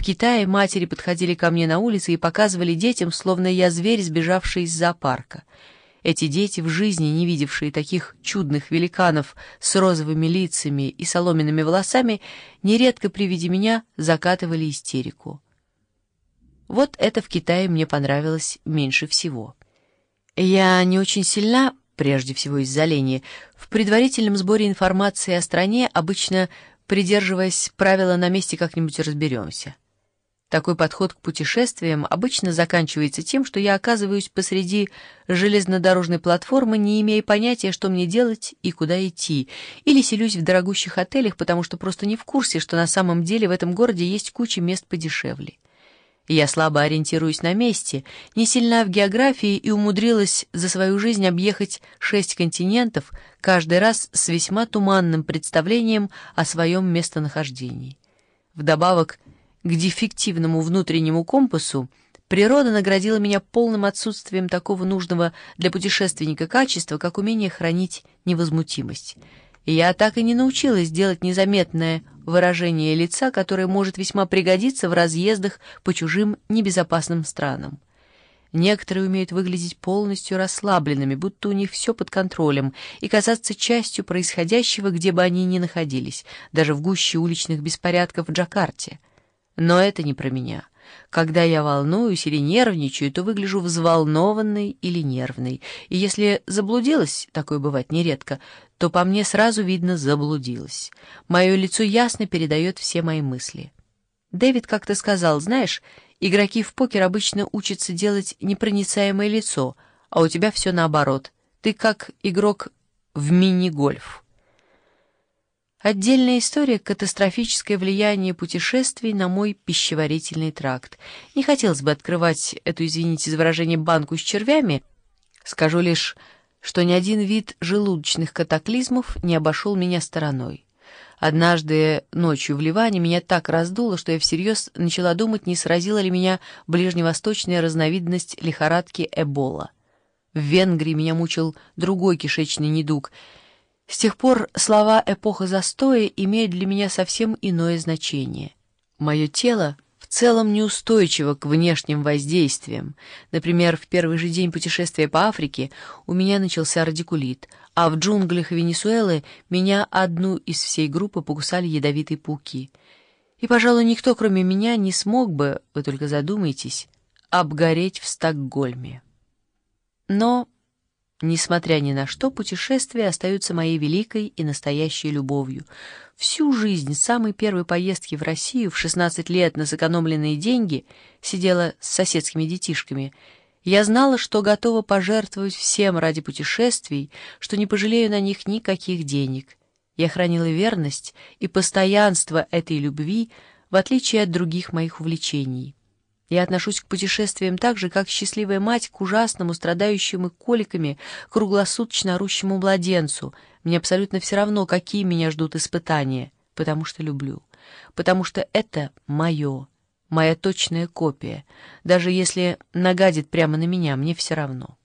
Китае матери подходили ко мне на улице и показывали детям, словно я зверь, сбежавший из зоопарка. Эти дети, в жизни не видевшие таких чудных великанов с розовыми лицами и соломенными волосами, нередко при виде меня закатывали истерику. Вот это в Китае мне понравилось меньше всего. Я не очень сильна, прежде всего из-за лени, в предварительном сборе информации о стране, обычно придерживаясь правила «на месте как-нибудь разберемся». Такой подход к путешествиям обычно заканчивается тем, что я оказываюсь посреди железнодорожной платформы, не имея понятия, что мне делать и куда идти, или селюсь в дорогущих отелях, потому что просто не в курсе, что на самом деле в этом городе есть куча мест подешевле. Я слабо ориентируюсь на месте, не сильна в географии и умудрилась за свою жизнь объехать 6 континентов, каждый раз с весьма туманным представлением о своем местонахождении. Вдобавок к дефективному внутреннему компасу природа наградила меня полным отсутствием такого нужного для путешественника качества, как умение хранить невозмутимость. И я так и не научилась делать незаметное выражение лица, которое может весьма пригодиться в разъездах по чужим небезопасным странам. Некоторые умеют выглядеть полностью расслабленными, будто у них все под контролем, и казаться частью происходящего, где бы они ни находились, даже в гуще уличных беспорядков в Джакарте. Но это не про меня. Когда я волнуюсь или нервничаю, то выгляжу взволнованной или нервной. И если заблудилась, такое бывает нередко, то по мне сразу видно «заблудилась». Мое лицо ясно передает все мои мысли. Дэвид как-то сказал, знаешь, игроки в покер обычно учатся делать непроницаемое лицо, а у тебя все наоборот. Ты как игрок в мини-гольф. Отдельная история — катастрофическое влияние путешествий на мой пищеварительный тракт. Не хотелось бы открывать эту, извините за выражение, банку с червями. Скажу лишь, что ни один вид желудочных катаклизмов не обошел меня стороной. Однажды ночью в Ливане меня так раздуло, что я всерьез начала думать, не сразила ли меня ближневосточная разновидность лихорадки Эбола. В Венгрии меня мучил другой кишечный недуг — с тех пор слова «эпоха застоя» имеют для меня совсем иное значение. Мое тело в целом неустойчиво к внешним воздействиям. Например, в первый же день путешествия по Африке у меня начался радикулит, а в джунглях Венесуэлы меня одну из всей группы покусали ядовитые пауки. И, пожалуй, никто, кроме меня, не смог бы, вы только задумайтесь, обгореть в Стокгольме. Но... несмотря ни на что, путешествия остаются моей великой и настоящей любовью. Всю жизнь с самой первой поездки в Россию в 16 лет на сэкономленные деньги, сидела с соседскими детишками, я знала, что готова пожертвовать всем ради путешествий, что не пожалею на них никаких денег. Я хранила верность и постоянство этой любви, в отличие от других моих увлечений. Я отношусь к путешествиям так же, как счастливая мать к ужасному, страдающему коликами, круглосуточно орущему младенцу. Мне абсолютно все равно, какие меня ждут испытания, потому что люблю. Потому что это мое, моя точная копия. Даже если нагадит прямо на меня, мне все равно.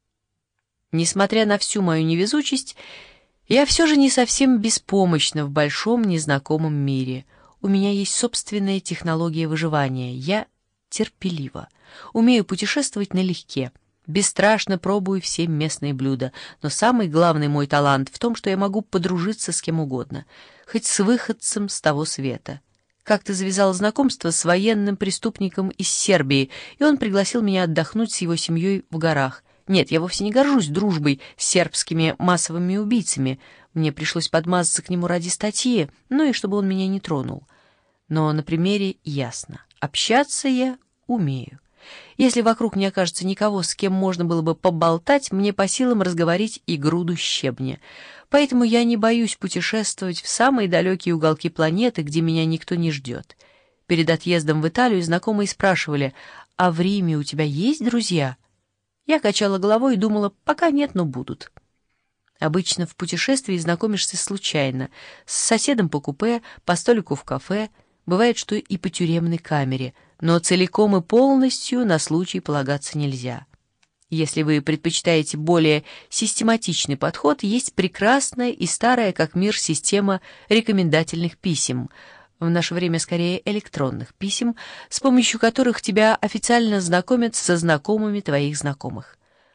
Несмотря на всю мою невезучесть, я все же не совсем беспомощна в большом незнакомом мире. У меня есть собственная технология выживания. Я терпеливо. Умею путешествовать налегке. Бесстрашно пробую все местные блюда. Но самый главный мой талант в том, что я могу подружиться с кем угодно. Хоть с выходцем с того света. Как-то завязал знакомство с военным преступником из Сербии, и он пригласил меня отдохнуть с его семьей в горах. Нет, я вовсе не горжусь дружбой с сербскими массовыми убийцами. Мне пришлось подмазаться к нему ради статьи, ну и чтобы он меня не тронул. Но на примере ясно. Общаться я умею. Если вокруг не окажется никого, с кем можно было бы поболтать, мне по силам разговорить и груду щебня. Поэтому я не боюсь путешествовать в самые далекие уголки планеты, где меня никто не ждет. Перед отъездом в Италию знакомые спрашивали: «А в Риме у тебя есть друзья?» Я качала головой и думала: пока нет, но будут. Обычно в путешествии знакомишься случайно, с соседом по купе, по столику в кафе, бывает, что и по тюремной камере, но целиком и полностью на случай полагаться нельзя. Если вы предпочитаете более систематичный подход, есть прекрасная и старая как мир система рекомендательных писем. в наше время скорее электронных писем, с помощью которых тебя официально знакомят со знакомыми твоих знакомых.